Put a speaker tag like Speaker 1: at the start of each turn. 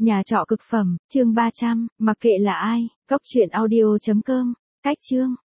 Speaker 1: Nhà trọ cực phẩm, chương 300, mặc kệ là ai, cốc truyện audio.com, cách chương.